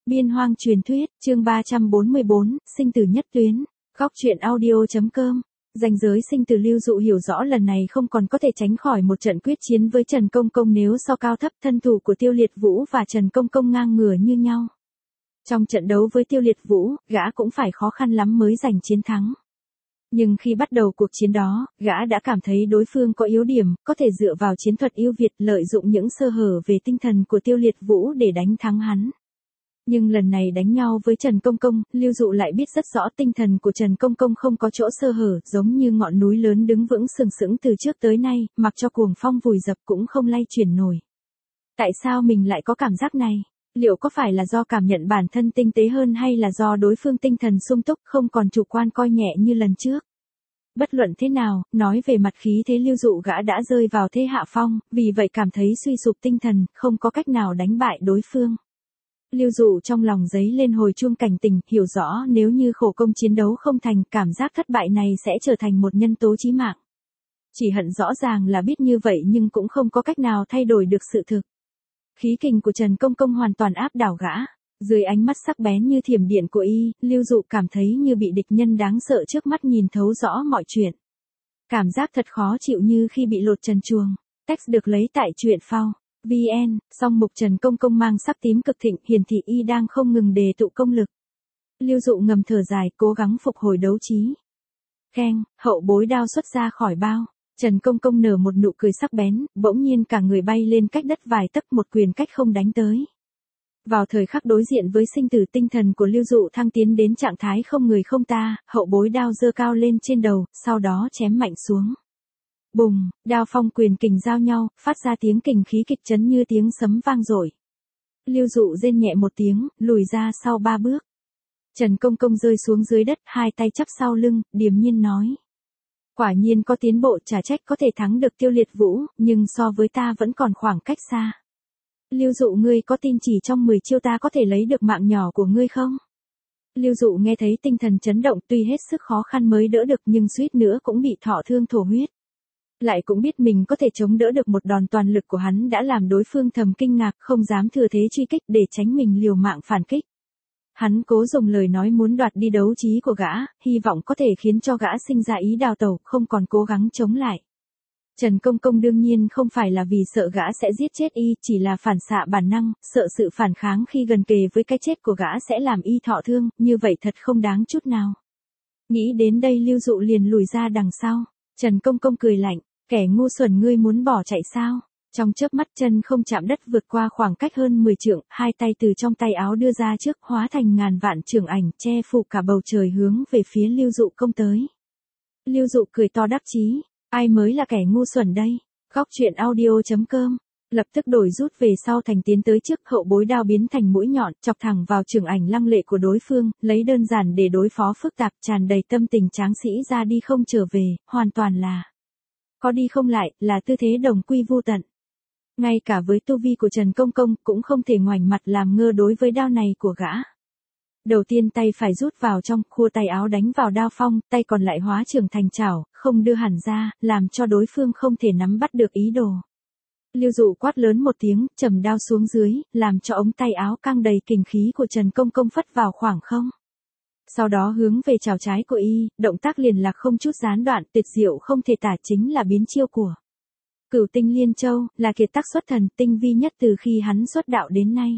Biên hoang truyền thuyết, chương 344, sinh tử nhất tuyến. Góc truyện audio.com. Ranh giới sinh tử Lưu Dụ hiểu rõ lần này không còn có thể tránh khỏi một trận quyết chiến với Trần Công Công, nếu so cao thấp thân thủ của Tiêu Liệt Vũ và Trần Công Công ngang ngửa như nhau. Trong trận đấu với Tiêu Liệt Vũ, gã cũng phải khó khăn lắm mới giành chiến thắng. Nhưng khi bắt đầu cuộc chiến đó, gã đã cảm thấy đối phương có yếu điểm, có thể dựa vào chiến thuật ưu việt lợi dụng những sơ hở về tinh thần của Tiêu Liệt Vũ để đánh thắng hắn. Nhưng lần này đánh nhau với Trần Công Công, Lưu Dụ lại biết rất rõ tinh thần của Trần Công Công không có chỗ sơ hở, giống như ngọn núi lớn đứng vững sừng sững từ trước tới nay, mặc cho cuồng phong vùi dập cũng không lay chuyển nổi. Tại sao mình lại có cảm giác này? Liệu có phải là do cảm nhận bản thân tinh tế hơn, hay là do đối phương tinh thần sung túc, không còn chủ quan coi nhẹ như lần trước? Bất luận thế nào, nói về mặt khí thế Lưu Dụ gã đã rơi vào thế hạ phong, vì vậy cảm thấy suy sụp tinh thần, không có cách nào đánh bại đối phương. Lưu Dụ trong lòng giấy lên hồi chuông cảnh tỉnh, hiểu rõ nếu như khổ công chiến đấu không thành, cảm giác thất bại này sẽ trở thành một nhân tố chí mạng. Chỉ hận rõ ràng là biết như vậy nhưng cũng không có cách nào thay đổi được sự thực. Khí kình của Trần Công Công hoàn toàn áp đảo gã. Dưới ánh mắt sắc bén như thiểm điện của y, Lưu Dụ cảm thấy như bị địch nhân đáng sợ trước mắt nhìn thấu rõ mọi chuyện. Cảm giác thật khó chịu như khi bị lột trần truồng. Text được lấy tại truyện phao. VN, song mục Trần Công Công mang sắc tím cực thịnh, hiển thị y đang không ngừng đề tụ công lực. Lưu Dụ ngầm thở dài, cố gắng phục hồi đấu trí. Keng, hậu bối đao xuất ra khỏi bao. Trần Công Công nở một nụ cười sắc bén, bỗng nhiên cả người bay lên cách đất vài tấc, một quyền cách không đánh tới. Vào thời khắc đối diện với sinh tử, tinh thần của Lưu Dụ thăng tiến đến trạng thái không người không ta, hậu bối đao giơ cao lên trên đầu, sau đó chém mạnh xuống. Bùng, đao phong quyền kình giao nhau, phát ra tiếng kình khí kịch chấn như tiếng sấm vang dội. Lưu Dụ rên nhẹ một tiếng, lùi ra sau 3 bước. Trần Công Công rơi xuống dưới đất, hai tay chắp sau lưng, điềm nhiên nói. Quả nhiên có tiến bộ, chả trách có thể thắng được Tiêu Liệt Vũ, nhưng so với ta vẫn còn khoảng cách xa. Lưu Dụ, ngươi có tin chỉ trong 10 chiêu ta có thể lấy được mạng nhỏ của ngươi không? Lưu Dụ nghe thấy tinh thần chấn động, tuy hết sức khó khăn mới đỡ được nhưng suýt nữa cũng bị thọ thương thổ huyết. Lại cũng biết mình có thể chống đỡ được một đòn toàn lực của hắn đã làm đối phương thầm kinh ngạc, không dám thừa thế truy kích để tránh mình liều mạng phản kích. Hắn cố dùng lời nói muốn đoạt đi đấu trí của gã, hy vọng có thể khiến cho gã sinh ra ý đào tẩu, không còn cố gắng chống lại. Trần Công Công đương nhiên không phải là vì sợ gã sẽ giết chết y, chỉ là phản xạ bản năng, sợ sự phản kháng khi gần kề với cái chết của gã sẽ làm y thọ thương, như vậy thật không đáng chút nào. Nghĩ đến đây Lưu Dụ liền lùi ra đằng sau. Trần Công Công cười lạnh, kẻ ngu xuẩn, ngươi muốn bỏ chạy sao? Trong chớp mắt chân không chạm đất vượt qua khoảng cách hơn 10 trượng, hai tay từ trong tay áo đưa ra trước, hóa thành ngàn vạn chưởng ảnh, che phủ cả bầu trời hướng về phía Lưu Dụ công tới. Lưu Dụ cười to đắc chí, ai mới là kẻ ngu xuẩn đây? Góc truyện audio.com. Lập tức đổi rút về sau thành tiến tới trước, hậu bối đao biến thành mũi nhọn, chọc thẳng vào chưởng ảnh lăng lệ của đối phương, lấy đơn giản để đối phó phức tạp, tràn đầy tâm tình tráng sĩ ra đi không trở về, hoàn toàn là có đi không lại, là tư thế đồng quy vu tận. Ngay cả với tu vi của Trần Công Công cũng không thể ngoảnh mặt làm ngơ đối với đao này của gã. Đầu tiên tay phải rút vào trong, khua tay áo đánh vào đao phong, tay còn lại hóa trưởng thành chảo, không đưa hẳn ra, làm cho đối phương không thể nắm bắt được ý đồ. Lưu Dụ quát lớn một tiếng, trầm đao xuống dưới, làm cho ống tay áo căng đầy kình khí của Trần Công Công phất vào khoảng không. Sau đó hướng về chảo trái của y, động tác liền lạc không chút gián đoạn, tuyệt diệu không thể tả, chính là biến chiêu của Cửu Tinh Liên Châu, là kiệt tác xuất thần, tinh vi nhất từ khi hắn xuất đạo đến nay.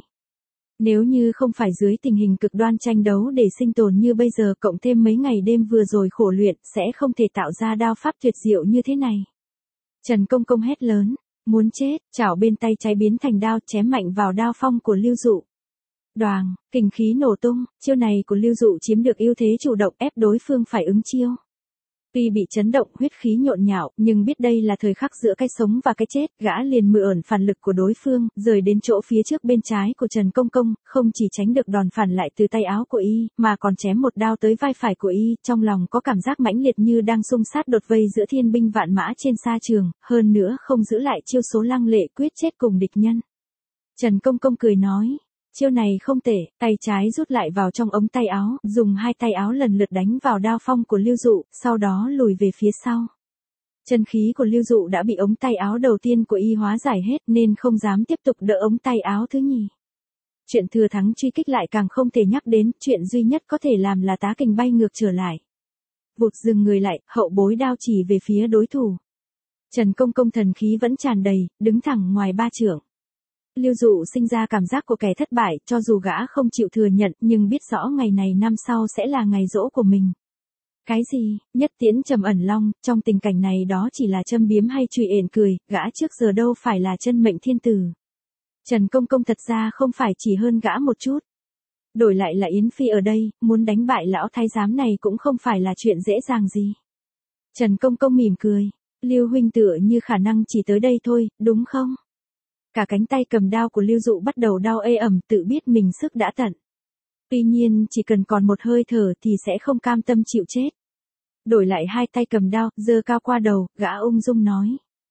Nếu như không phải dưới tình hình cực đoan tranh đấu để sinh tồn như bây giờ, cộng thêm mấy ngày đêm vừa rồi khổ luyện, sẽ không thể tạo ra đao pháp tuyệt diệu như thế này. Trần Công Công hét lớn, muốn chết, chảo bên tay trái biến thành đao, chém mạnh vào đao phong của Lưu Dụ. Đoàng, kình khí nổ tung, chiêu này của Lưu Dụ chiếm được ưu thế chủ động, ép đối phương phải ứng chiêu. Tuy bị chấn động, huyết khí nhộn nhạo, nhưng biết đây là thời khắc giữa cái sống và cái chết, gã liền mượn phản lực của đối phương, rời đến chỗ phía trước bên trái của Trần Công Công, không chỉ tránh được đòn phản lại từ tay áo của y, mà còn chém một đao tới vai phải của y, trong lòng có cảm giác mãnh liệt như đang xung sát đột vây giữa thiên binh vạn mã trên sa trường, hơn nữa không giữ lại chiêu số lăng lệ quyết chết cùng địch nhân. Trần Công Công cười nói, chiêu này không tệ, tay trái rút lại vào trong ống tay áo, dùng hai tay áo lần lượt đánh vào đao phong của Lưu Dụ, sau đó lùi về phía sau. Chân khí của Lưu Dụ đã bị ống tay áo đầu tiên của y hóa giải hết nên không dám tiếp tục đỡ ống tay áo thứ nhì. Chuyện thừa thắng truy kích lại càng không thể nhắc đến, chuyện duy nhất có thể làm là tá kình bay ngược trở lại. Vụt dừng người lại, hậu bối đao chỉ về phía đối thủ. Trần Công Công thần khí vẫn tràn đầy, đứng thẳng ngoài 3 trượng. Lưu Dụ sinh ra cảm giác của kẻ thất bại, cho dù gã không chịu thừa nhận, nhưng biết rõ ngày này năm sau sẽ là ngày giỗ của mình. Cái gì, nhất tiễn trầm ẩn long, trong tình cảnh này đó chỉ là châm biếm hay trụy ện cười, gã trước giờ đâu phải là chân mệnh thiên tử. Trần Công Công thật ra không phải chỉ hơn gã một chút. Đổi lại là Yến Phi ở đây, muốn đánh bại lão thái giám này cũng không phải là chuyện dễ dàng gì. Trần Công Công mỉm cười, Lưu huynh tựa như khả năng chỉ tới đây thôi, đúng không? Cả cánh tay cầm đao của Lưu Dụ bắt đầu đau ê ẩm, tự biết mình sức đã tận. Tuy nhiên chỉ cần còn một hơi thở thì sẽ không cam tâm chịu chết. Đổi lại hai tay cầm đao, giơ cao qua đầu, gã ung dung nói.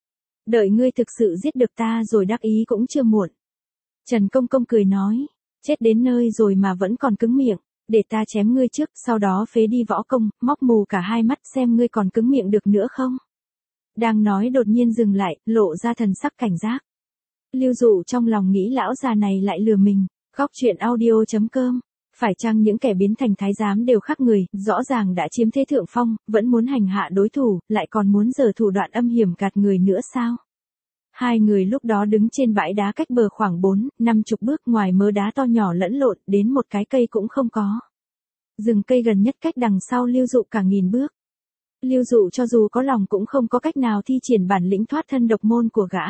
Đợi ngươi thực sự giết được ta rồi đắc ý cũng chưa muộn. Trần Công Công cười nói, chết đến nơi rồi mà vẫn còn cứng miệng, để ta chém ngươi trước, sau đó phế đi võ công, móc mù cả hai mắt xem ngươi còn cứng miệng được nữa không. Đang nói đột nhiên dừng lại, lộ ra thần sắc cảnh giác. Lưu Dụ trong lòng nghĩ lão già này lại lừa mình. Góc truyện audio.com. Phải chăng những kẻ biến thành thái giám đều khác người, rõ ràng đã chiếm thế thượng phong, vẫn muốn hành hạ đối thủ, lại còn muốn giở thủ đoạn âm hiểm gạt người nữa sao? Hai người lúc đó đứng trên bãi đá cách bờ khoảng 4-50 bước, ngoài mớ đá to nhỏ lẫn lộn, đến một cái cây cũng không có. Rừng cây gần nhất cách đằng sau Lưu Dụ cả 1000 bước. Lưu Dụ cho dù có lòng cũng không có cách nào thi triển bản lĩnh thoát thân độc môn của gã.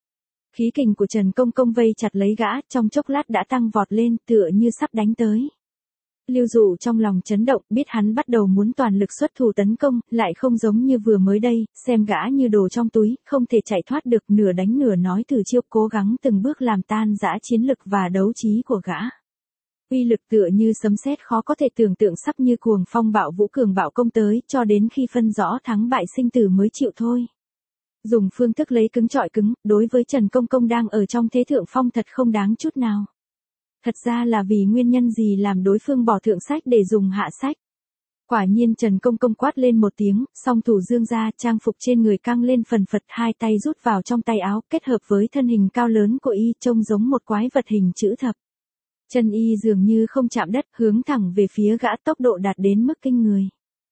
Khí kình của Trần Công Công vây chặt lấy gã, trong chốc lát đã tăng vọt lên, tựa như sắp đánh tới. Lưu Dụ trong lòng chấn động, biết hắn bắt đầu muốn toàn lực xuất thủ tấn công, lại không giống như vừa mới đây, xem gã như đồ trong túi, không thể chạy thoát được, nửa đánh nửa nói từ chiêu, cố gắng từng bước làm tan rã chiến lực và đấu trí của gã. Uy lực tựa như sấm sét, khó có thể tưởng tượng, sắp như cuồng phong bạo vũ cường bạo công tới, cho đến khi phân rõ thắng bại sinh tử mới chịu thôi. Dùng phương thức lấy cứng chọi cứng, đối với Trần Công Công đang ở trong thế thượng phong thật không đáng chút nào. Thật ra là vì nguyên nhân gì làm đối phương bỏ thượng sách để dùng hạ sách. Quả nhiên Trần Công Công quát lên một tiếng, song thủ dương ra, trang phục trên người căng lên phần phật, hai tay rút vào trong tay áo, kết hợp với thân hình cao lớn của y trông giống một quái vật hình chữ thập. Chân y dường như không chạm đất, hướng thẳng về phía gã, tốc độ đạt đến mức kinh người.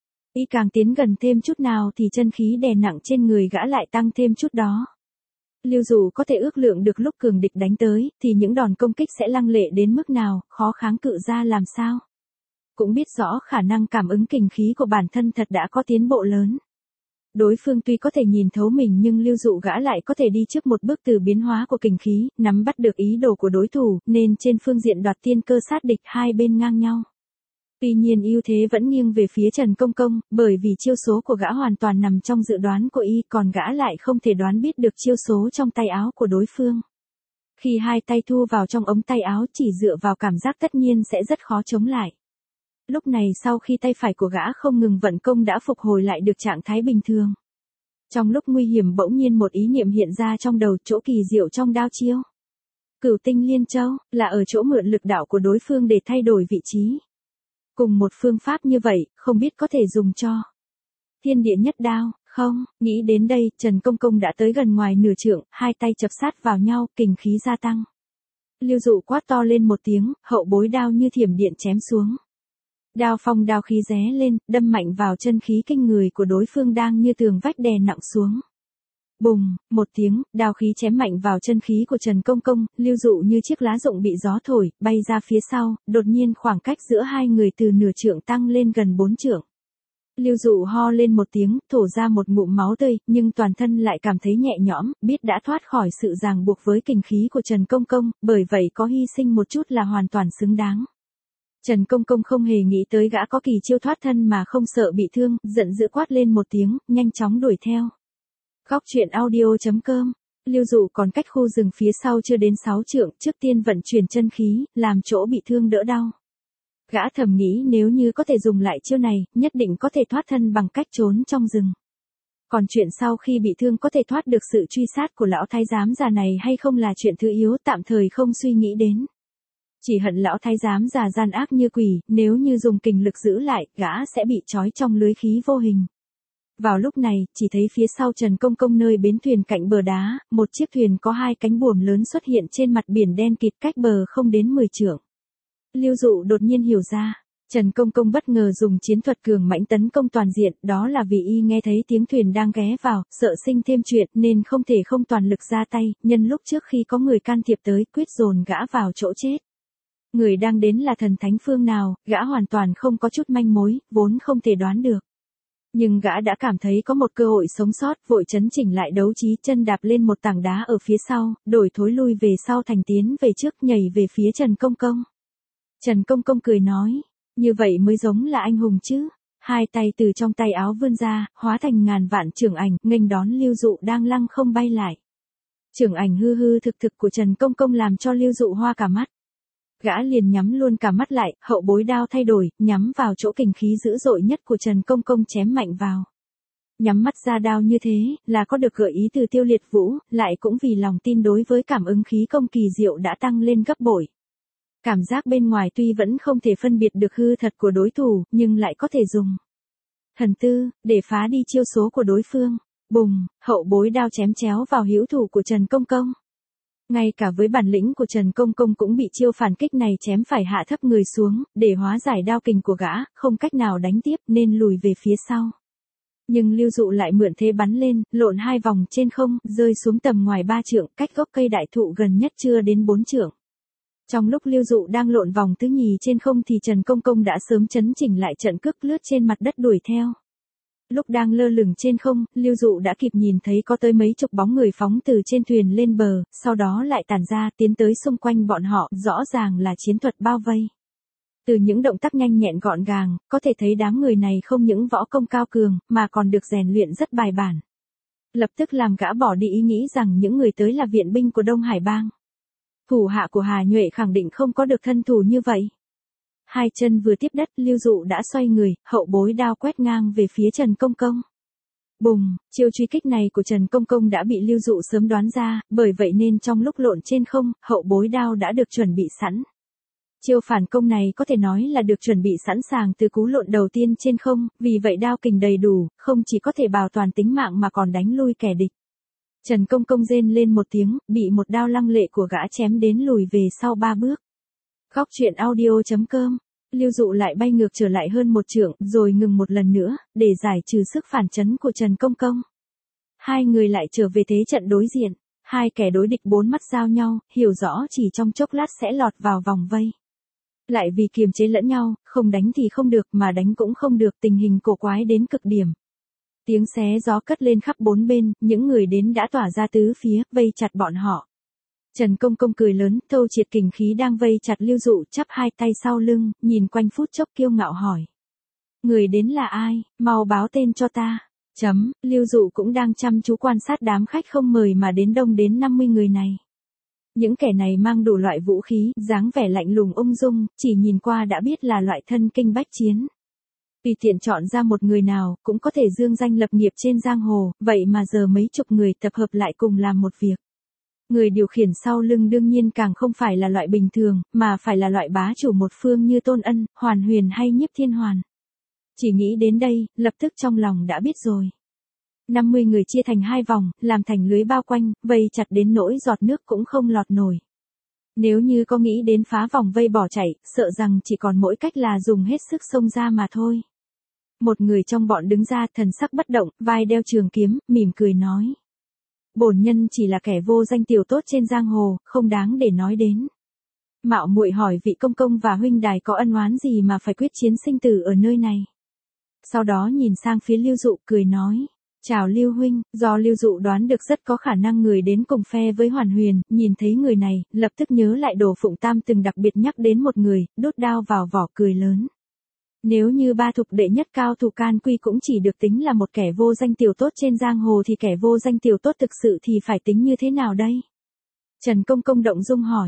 Y càng tiến gần thêm chút nào thì chân khí đè nặng trên người gã lại tăng thêm chút đó. Lưu Dụ có thể ước lượng được lúc cường địch đánh tới, thì những đòn công kích sẽ lăng lệ đến mức nào, khó kháng cự ra làm sao. Cũng biết rõ khả năng cảm ứng kình khí của bản thân thật đã có tiến bộ lớn. Đối phương tuy có thể nhìn thấu mình nhưng Lưu Dụ gã lại có thể đi trước một bước từ biến hóa của kình khí, nắm bắt được ý đồ của đối thủ, nên trên phương diện đoạt tiên cơ sát địch hai bên ngang nhau. Tuy nhiên ưu thế vẫn nghiêng về phía Trần Công Công, bởi vì chiêu số của gã hoàn toàn nằm trong dự đoán của y, còn gã lại không thể đoán biết được chiêu số trong tay áo của đối phương. Khi hai tay thu vào trong ống tay áo chỉ dựa vào cảm giác tất nhiên sẽ rất khó chống lại. Lúc này sau khi tay phải của gã không ngừng vận công đã phục hồi lại được trạng thái bình thường. Trong lúc nguy hiểm bỗng nhiên một ý niệm hiện ra trong đầu, chỗ kỳ diệu trong đao chiêu. Cửu tinh liên châu, là ở chỗ mượn lực đạo của đối phương để thay đổi vị trí. Cùng một phương pháp như vậy, không biết có thể dùng cho thiên địa nhất đao, không? Nghĩ đến đây, Trần Công Công đã tới gần ngoài nửa trượng, hai tay chập sát vào nhau, kình khí gia tăng. Lưu Dụ quát to lên một tiếng, hậu bối đao như thiểm điện chém xuống. Đao phong đao khí ré lên, đâm mạnh vào chân khí kinh người của đối phương đang như tường vách đè nặng xuống. Bùng, một tiếng, đao khí chém mạnh vào chân khí của Trần Công Công, Lưu Dụ như chiếc lá rụng bị gió thổi, bay ra phía sau, đột nhiên khoảng cách giữa hai người từ nửa trượng tăng lên gần 4 trượng. Lưu Dụ ho lên một tiếng, thổ ra một ngụm máu tươi, nhưng toàn thân lại cảm thấy nhẹ nhõm, biết đã thoát khỏi sự ràng buộc với kình khí của Trần Công Công, bởi vậy có hy sinh một chút là hoàn toàn xứng đáng. Trần Công Công không hề nghĩ tới gã có kỳ chiêu thoát thân mà không sợ bị thương, giận dữ quát lên một tiếng, nhanh chóng đuổi theo. Góc truyện audio.com. Lưu Dụ còn cách khu rừng phía sau chưa đến 6 trượng, trước tiên vận chuyển chân khí, làm chỗ bị thương đỡ đau. Gã thầm nghĩ nếu như có thể dùng lại chiêu này, nhất định có thể thoát thân bằng cách trốn trong rừng. Còn chuyện sau khi bị thương có thể thoát được sự truy sát của lão thái giám già này hay không là chuyện thứ yếu, tạm thời không suy nghĩ đến. Chỉ hận lão thái giám già gian ác như quỷ, nếu như dùng kình lực giữ lại, gã sẽ bị trói trong lưới khí vô hình. Vào lúc này, chỉ thấy phía sau Trần Công Công nơi bến thuyền cạnh bờ đá, một chiếc thuyền có hai cánh buồm lớn xuất hiện trên mặt biển đen kịt cách bờ không đến 10 trượng. Lưu Dụ đột nhiên hiểu ra, Trần Công Công bất ngờ dùng chiến thuật cường mãnh tấn công toàn diện, đó là vì y nghe thấy tiếng thuyền đang ghé vào, sợ sinh thêm chuyện nên không thể không toàn lực ra tay, nhân lúc trước khi có người can thiệp tới quyết dồn gã vào chỗ chết. Người đang đến là thần thánh phương nào, gã hoàn toàn không có chút manh mối, vốn không thể đoán được. Nhưng gã đã cảm thấy có một cơ hội sống sót, vội chấn chỉnh lại đấu trí, chân đạp lên một tảng đá ở phía sau, đổi thối lui về sau thành tiến về trước, nhảy về phía Trần Công Công. Trần Công Công cười nói, như vậy mới giống là anh hùng chứ. Hai tay từ trong tay áo vươn ra, hóa thành ngàn vạn chưởng ảnh, nghênh đón Lưu Dụ đang lăng không bay lại. Chưởng ảnh hư hư thực thực của Trần Công Công làm cho Lưu Dụ hoa cả mắt. Gã liền nhắm luôn cả mắt lại, hậu bối đao thay đổi, nhắm vào chỗ kình khí dữ dội nhất của Trần Công Công chém mạnh vào. Nhắm mắt ra đao như thế, là có được gợi ý từ Tiêu Liệt Vũ, lại cũng vì lòng tin đối với cảm ứng khí công kỳ diệu đã tăng lên gấp bội. Cảm giác bên ngoài tuy vẫn không thể phân biệt được hư thật của đối thủ, nhưng lại có thể dùng thần tư, để phá đi chiêu số của đối phương. Bùng, hậu bối đao chém chéo vào hữu thủ của Trần Công Công. Ngay cả với bản lĩnh của Trần Công Công cũng bị chiêu phản kích này chém phải hạ thấp người xuống, để hóa giải đao kình của gã, không cách nào đánh tiếp nên lùi về phía sau. Nhưng Lưu Dụ lại mượn thế bắn lên, lộn hai vòng trên không, rơi xuống tầm ngoài 3 trượng, cách gốc cây đại thụ gần nhất chưa đến 4 trượng. Trong lúc Lưu Dụ đang lộn vòng thứ nhì trên không thì Trần Công Công đã sớm chấn chỉnh lại trận cước lướt trên mặt đất đuổi theo. Lúc đang lơ lửng trên không, Lưu Dụ đã kịp nhìn thấy có tới mấy chục bóng người phóng từ trên thuyền lên bờ, sau đó lại tản ra tiến tới xung quanh bọn họ, rõ ràng là chiến thuật bao vây. Từ những động tác nhanh nhẹn gọn gàng, có thể thấy đám người này không những võ công cao cường, mà còn được rèn luyện rất bài bản. Lập tức làm gã bỏ đi ý nghĩ rằng những người tới là viện binh của Đông Hải Bang. Thủ hạ của Hà Nhuệ khẳng định không có được thân thủ như vậy. Hai chân vừa tiếp đất, Lưu Dụ đã xoay người, hậu bối đao quét ngang về phía Trần Công Công. Bùng, chiêu truy kích này của Trần Công Công đã bị Lưu Dụ sớm đoán ra, bởi vậy nên trong lúc lộn trên không, hậu bối đao đã được chuẩn bị sẵn. Chiêu phản công này có thể nói là được chuẩn bị sẵn sàng từ cú lộn đầu tiên trên không, vì vậy đao kình đầy đủ, không chỉ có thể bảo toàn tính mạng mà còn đánh lui kẻ địch. Trần Công Công rên lên một tiếng, bị một đao lăng lệ của gã chém đến lùi về sau 3 bước. Góc truyện audio.com, Lưu Dụ lại bay ngược trở lại hơn 1 trượng, rồi ngừng một lần nữa, để giải trừ sức phản chấn của Trần Công Công. Hai người lại trở về thế trận đối diện, hai kẻ đối địch bốn mắt giao nhau, hiểu rõ chỉ trong chốc lát sẽ lọt vào vòng vây. Lại vì kiềm chế lẫn nhau, không đánh thì không được mà đánh cũng không được, tình hình cổ quái đến cực điểm. Tiếng xé gió cất lên khắp bốn bên, những người đến đã tỏa ra tứ phía, vây chặt bọn họ. Trần Công Công cười lớn, thâu triệt kình khí đang vây chặt Lưu Dụ, chắp hai tay sau lưng, nhìn quanh phút chốc kiêu ngạo hỏi. Người đến là ai, mau báo tên cho ta. Lưu Dụ cũng đang chăm chú quan sát đám khách không mời mà đến đông đến 50 người này. Những kẻ này mang đủ loại vũ khí, dáng vẻ lạnh lùng ung dung, chỉ nhìn qua đã biết là loại thân kinh bách chiến. Tùy tiện chọn ra một người nào, cũng có thể dương danh lập nghiệp trên giang hồ, vậy mà giờ mấy chục người tập hợp lại cùng làm một việc. Người điều khiển sau lưng đương nhiên càng không phải là loại bình thường, mà phải là loại bá chủ một phương như Tôn Ân, Hoàn Huyền hay Nhiếp Thiên Hoàn. Chỉ nghĩ đến đây, lập tức trong lòng đã biết rồi. 50 người chia thành hai vòng, làm thành lưới bao quanh, vây chặt đến nỗi giọt nước cũng không lọt nổi. Nếu như có nghĩ đến phá vòng vây bỏ chạy, sợ rằng chỉ còn mỗi cách là dùng hết sức xông ra mà thôi. Một người trong bọn đứng ra, thần sắc bất động, vai đeo trường kiếm, mỉm cười nói. Bổn nhân chỉ là kẻ vô danh tiểu tốt trên giang hồ, không đáng để nói đến. Mạo muội hỏi vị công công và huynh đài có ân oán gì mà phải quyết chiến sinh tử ở nơi này. Sau đó nhìn sang phía Lưu Dụ cười nói. Chào Lưu huynh, do Lưu Dụ đoán được rất có khả năng người đến cùng phe với Hoàn Huyền, nhìn thấy người này, lập tức nhớ lại Đồ Phụng Tam từng đặc biệt nhắc đến một người, đốt đao vào vỏ cười lớn. Nếu như ba thục đệ nhất cao thủ Can Quy cũng chỉ được tính là một kẻ vô danh tiểu tốt trên giang hồ thì kẻ vô danh tiểu tốt thực sự thì phải tính như thế nào đây? Trần Công Công động dung hỏi.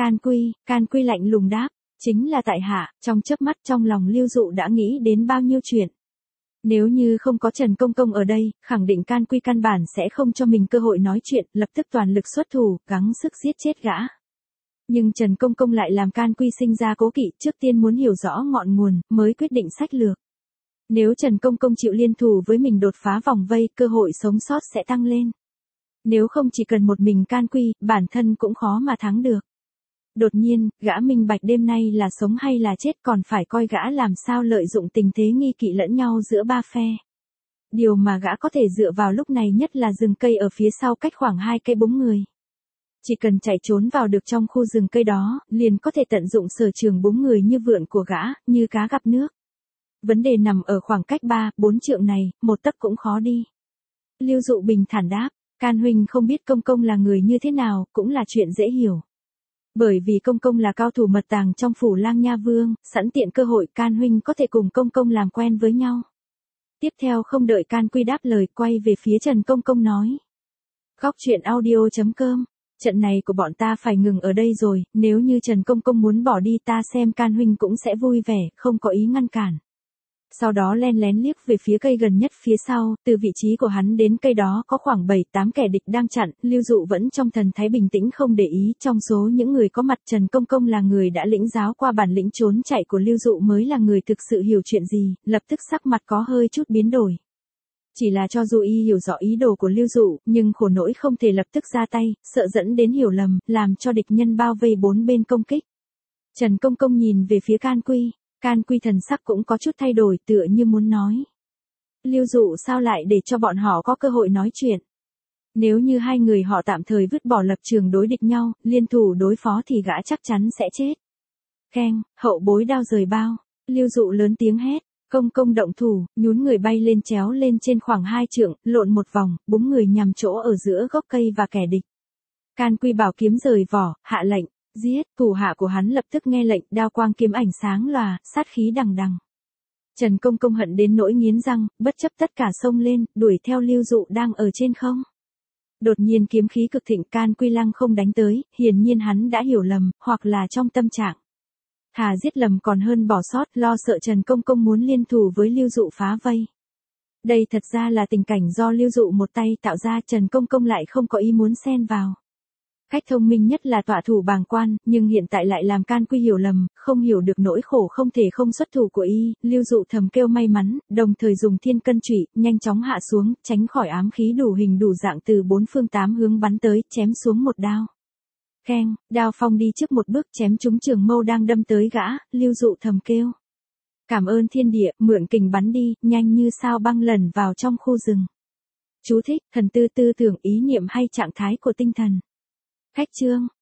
Can Quy lạnh lùng đáp, chính là tại hạ. Trong chớp mắt trong lòng Lưu Dụ đã nghĩ đến bao nhiêu chuyện. Nếu như không có Trần Công Công ở đây, khẳng định Can Quy căn bản sẽ không cho mình cơ hội nói chuyện, lập tức toàn lực xuất thủ, gắng sức giết chết gã. Nhưng Trần Công Công lại làm Can Quy sinh ra cố kỵ, trước tiên muốn hiểu rõ ngọn nguồn, mới quyết định sách lược. Nếu Trần Công Công chịu liên thủ với mình đột phá vòng vây, cơ hội sống sót sẽ tăng lên. Nếu không chỉ cần một mình Can Quy, bản thân cũng khó mà thắng được. Đột nhiên, gã minh bạch đêm nay là sống hay là chết, còn phải coi gã làm sao lợi dụng tình thế nghi kỵ lẫn nhau giữa ba phe. Điều mà gã có thể dựa vào lúc này nhất là rừng cây ở phía sau cách khoảng 2 cây bóng người. Chỉ cần chạy trốn vào được trong khu rừng cây đó, liền có thể tận dụng sở trường bóng người như vượn của gã, như cá gặp nước. Vấn đề nằm ở khoảng cách 3-4 trượng này, một tấc cũng khó đi. Lưu Dụ bình thản đáp, Can huynh không biết Công Công là người như thế nào, cũng là chuyện dễ hiểu. Bởi vì Công Công là cao thủ mật tàng trong phủ Lang Nha Vương, sẵn tiện cơ hội Can huynh có thể cùng Công Công làm quen với nhau. Tiếp theo không đợi Can Quy đáp lời, quay về phía Trần Công Công nói. Góc truyện audio.com, trận này của bọn ta phải ngừng ở đây rồi, nếu như Trần Công Công muốn bỏ đi ta xem Can huynh cũng sẽ vui vẻ, không có ý ngăn cản. Sau đó len lén liếc về phía cây gần nhất phía sau, từ vị trí của hắn đến cây đó có khoảng 7-8 kẻ địch đang chặn, Lưu Dụ vẫn trong thần thái bình tĩnh không để ý, trong số những người có mặt Trần Công Công là người đã lĩnh giáo qua bản lĩnh trốn chạy của Lưu Dụ mới là người thực sự hiểu chuyện gì, lập tức sắc mặt có hơi chút biến đổi. Chỉ là cho dù y hiểu rõ ý đồ của Lưu Dụ, nhưng khổ nỗi không thể lập tức ra tay, sợ dẫn đến hiểu lầm, làm cho địch nhân bao vây bốn bên công kích. Trần Công Công nhìn về phía Can Quy. Can Quy thần sắc cũng có chút thay đổi, tựa như muốn nói. Lưu Dụ sao lại để cho bọn họ có cơ hội nói chuyện? Nếu như hai người họ tạm thời vứt bỏ lập trường đối địch nhau, liên thủ đối phó thì gã chắc chắn sẽ chết. Keng, hậu bối đao rời bao. Lưu Dụ lớn tiếng hét. Công Công động thủ, nhún người bay lên chéo lên trên khoảng 2 trượng, lộn một vòng, búng người nhằm chỗ ở giữa gốc cây và kẻ địch. Can Quy bảo kiếm rời vỏ, hạ lệnh. Giết, thủ hạ của hắn lập tức nghe lệnh, đao quang kiếm ảnh sáng lòa, sát khí đằng đằng. Trần Công Công hận đến nỗi nghiến răng, bất chấp tất cả xông lên, đuổi theo Lưu Dụ đang ở trên không. Đột nhiên kiếm khí cực thịnh, Can Quy lăng không đánh tới, hiển nhiên hắn đã hiểu lầm, hoặc là trong tâm trạng. Thà giết lầm còn hơn bỏ sót, lo sợ Trần Công Công muốn liên thủ với Lưu Dụ phá vây. Đây thật ra là tình cảnh do Lưu Dụ một tay tạo ra, Trần Công Công lại không có ý muốn xen vào. Cách thông minh nhất là tọa thủ bàng quan, nhưng hiện tại lại làm Can Quy hiểu lầm, không hiểu được nỗi khổ không thể không xuất thủ của y, Lưu Dụ thầm kêu may mắn, đồng thời dùng thiên cân chủy, nhanh chóng hạ xuống, tránh khỏi ám khí đủ hình đủ dạng từ 4 phương 8 hướng bắn tới, chém xuống một đao. Keng, đao phong đi trước một bước chém trúng trường mâu đang đâm tới gã, Lưu Dụ thầm kêu. Cảm ơn thiên địa, mượn kình bắn đi, nhanh như sao băng lẩn vào trong khu rừng. Chú thích, thần tư tư tưởng ý niệm hay trạng thái của tinh thần. Khách chương.